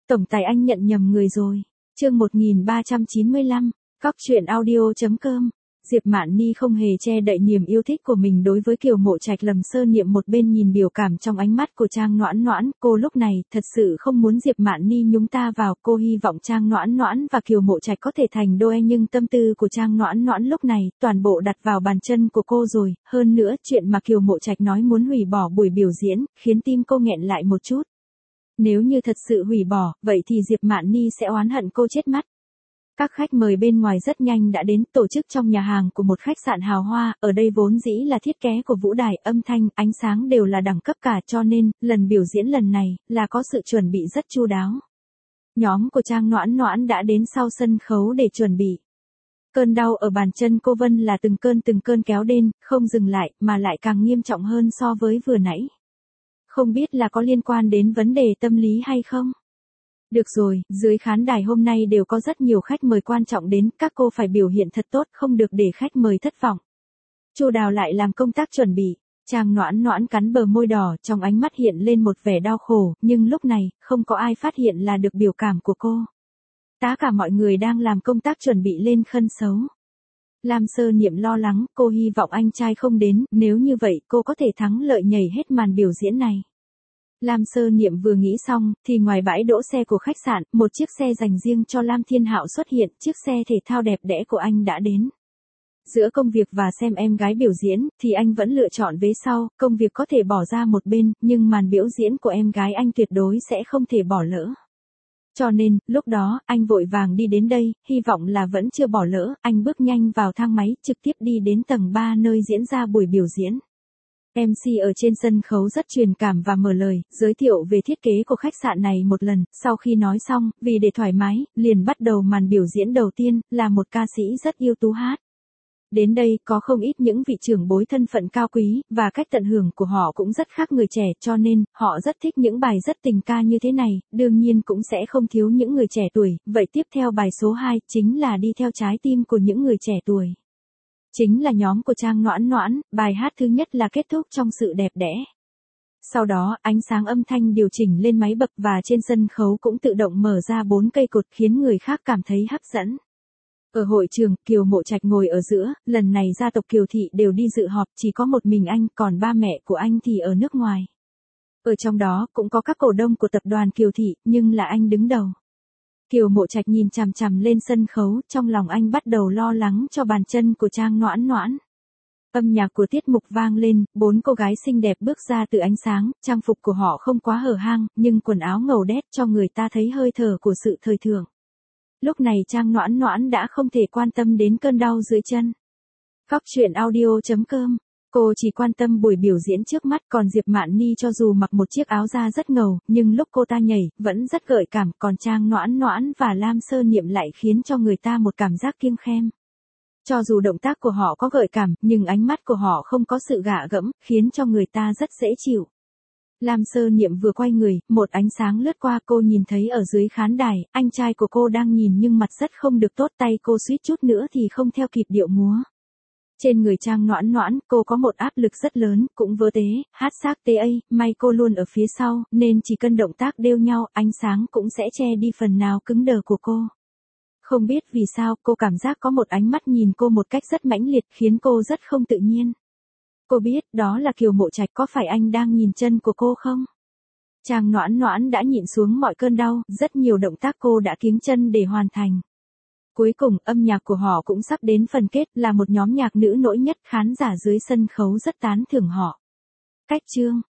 Tổng tài anh nhận nhầm người rồi. Chương 1395, cóc.audio.com. Diệp Mạn Ni không hề che đậy niềm yêu thích của mình đối với Kiều Mộ Trạch. Lâm Sơ Niệm một bên nhìn biểu cảm trong ánh mắt của Trang Noãn Noãn, cô lúc này thật sự không muốn Diệp Mạn Ni nhúng ta vào, cô hy vọng Trang Noãn Noãn và Kiều Mộ Trạch có thể thành đôi, nhưng tâm tư của Trang Noãn Noãn lúc này toàn bộ đặt vào bàn chân của cô rồi, hơn nữa chuyện mà Kiều Mộ Trạch nói muốn hủy bỏ buổi biểu diễn, khiến tim cô nghẹn lại một chút. Nếu như thật sự hủy bỏ, vậy thì Diệp Mạn Ni sẽ oán hận cô chết mất. Các khách mời bên ngoài rất nhanh đã đến, tổ chức trong nhà hàng của một khách sạn hào hoa, ở đây vốn dĩ là thiết kế của vũ đài, âm thanh, ánh sáng đều là đẳng cấp cả, cho nên, lần biểu diễn lần này, là có sự chuẩn bị rất chu đáo. Nhóm của Trang Noãn Noãn đã đến sau sân khấu để chuẩn bị. Cơn đau ở bàn chân cô Vân là từng cơn kéo đến, không dừng lại, mà lại càng nghiêm trọng hơn so với vừa nãy. Không biết là có liên quan đến vấn đề tâm lý hay không? Được rồi, dưới khán đài hôm nay đều có rất nhiều khách mời quan trọng đến, các cô phải biểu hiện thật tốt, không được để khách mời thất vọng. Chu Đào lại làm công tác chuẩn bị. Trang Noãn Noãn cắn bờ môi đỏ, trong ánh mắt hiện lên một vẻ đau khổ, nhưng lúc này, không có ai phát hiện là được biểu cảm của cô. Tất cả mọi người đang làm công tác chuẩn bị lên khân xấu. Lam Sơ Niệm lo lắng, cô hy vọng anh trai không đến, nếu như vậy cô có thể thắng lợi nhảy hết màn biểu diễn này. Lam Sơ Niệm vừa nghĩ xong, thì ngoài bãi đỗ xe của khách sạn, một chiếc xe dành riêng cho Lam Thiên Hạo xuất hiện, chiếc xe thể thao đẹp đẽ của anh đã đến. Giữa công việc và xem em gái biểu diễn, thì anh vẫn lựa chọn vế sau, công việc có thể bỏ ra một bên, nhưng màn biểu diễn của em gái anh tuyệt đối sẽ không thể bỏ lỡ. Cho nên, lúc đó, anh vội vàng đi đến đây, hy vọng là vẫn chưa bỏ lỡ, anh bước nhanh vào thang máy, trực tiếp đi đến tầng 3 nơi diễn ra buổi biểu diễn. MC ở trên sân khấu rất truyền cảm và mở lời, giới thiệu về thiết kế của khách sạn này một lần, sau khi nói xong, vì để thoải mái, liền bắt đầu màn biểu diễn đầu tiên, là một ca sĩ rất ưu tú hát. Đến đây, có không ít những vị trưởng bối thân phận cao quý, và cách tận hưởng của họ cũng rất khác người trẻ, cho nên, họ rất thích những bài rất tình ca như thế này, đương nhiên cũng sẽ không thiếu những người trẻ tuổi, vậy tiếp theo bài số 2, chính là đi theo trái tim của những người trẻ tuổi. Chính là nhóm của Trang Noãn Noãn, bài hát thứ nhất là kết thúc trong sự đẹp đẽ. Sau đó, ánh sáng âm thanh điều chỉnh lên máy bậc và trên sân khấu cũng tự động mở ra 4 cây cột khiến người khác cảm thấy hấp dẫn. Ở hội trường, Kiều Mộ Trạch ngồi ở giữa, lần này gia tộc Kiều Thị đều đi dự họp, chỉ có một mình anh, còn ba mẹ của anh thì ở nước ngoài. Ở trong đó, cũng có các cổ đông của tập đoàn Kiều Thị, nhưng là anh đứng đầu. Kiều Mộ Trạch nhìn chằm chằm lên sân khấu, trong lòng anh bắt đầu lo lắng cho bàn chân của Trang Noãn Noãn. Âm nhạc của tiết mục vang lên, 4 cô gái xinh đẹp bước ra từ ánh sáng, trang phục của họ không quá hở hang, nhưng quần áo ngầu đét cho người ta thấy hơi thở của sự thời thượng. Lúc này Trang Noãn Noãn đã không thể quan tâm đến cơn đau dưới chân. Cóc.audio.com. Cô chỉ quan tâm buổi biểu diễn trước mắt, còn Diệp Mạn Ni cho dù mặc một chiếc áo da rất ngầu, nhưng lúc cô ta nhảy, vẫn rất gợi cảm, còn Trang Noãn Noãn và Lam Sơ Niệm lại khiến cho người ta một cảm giác kiêng khem. Cho dù động tác của họ có gợi cảm, nhưng ánh mắt của họ không có sự gạ gẫm, khiến cho người ta rất dễ chịu. Lam Sơ Niệm vừa quay người, một ánh sáng lướt qua, cô nhìn thấy ở dưới khán đài, anh trai của cô đang nhìn nhưng mặt rất không được tốt, tay cô suýt chút nữa thì không theo kịp điệu múa. Trên người Trang Noãn Noãn, cô có một áp lực rất lớn, cũng vớ tế, hát xác ta, may cô luôn ở phía sau, nên chỉ cần động tác đều nhau, ánh sáng cũng sẽ che đi phần nào cứng đờ của cô. Không biết vì sao, cô cảm giác có một ánh mắt nhìn cô một cách rất mãnh liệt, khiến cô rất không tự nhiên. Cô biết, đó là Kiều Mộ Trạch, có phải anh đang nhìn chân của cô không? Trang Noãn Noãn đã nhịn xuống mọi cơn đau, rất nhiều động tác cô đã kiêng chân để hoàn thành. Cuối cùng, âm nhạc của họ cũng sắp đến phần kết, là một nhóm nhạc nữ nổi nhất, khán giả dưới sân khấu rất tán thưởng họ. Cách chương.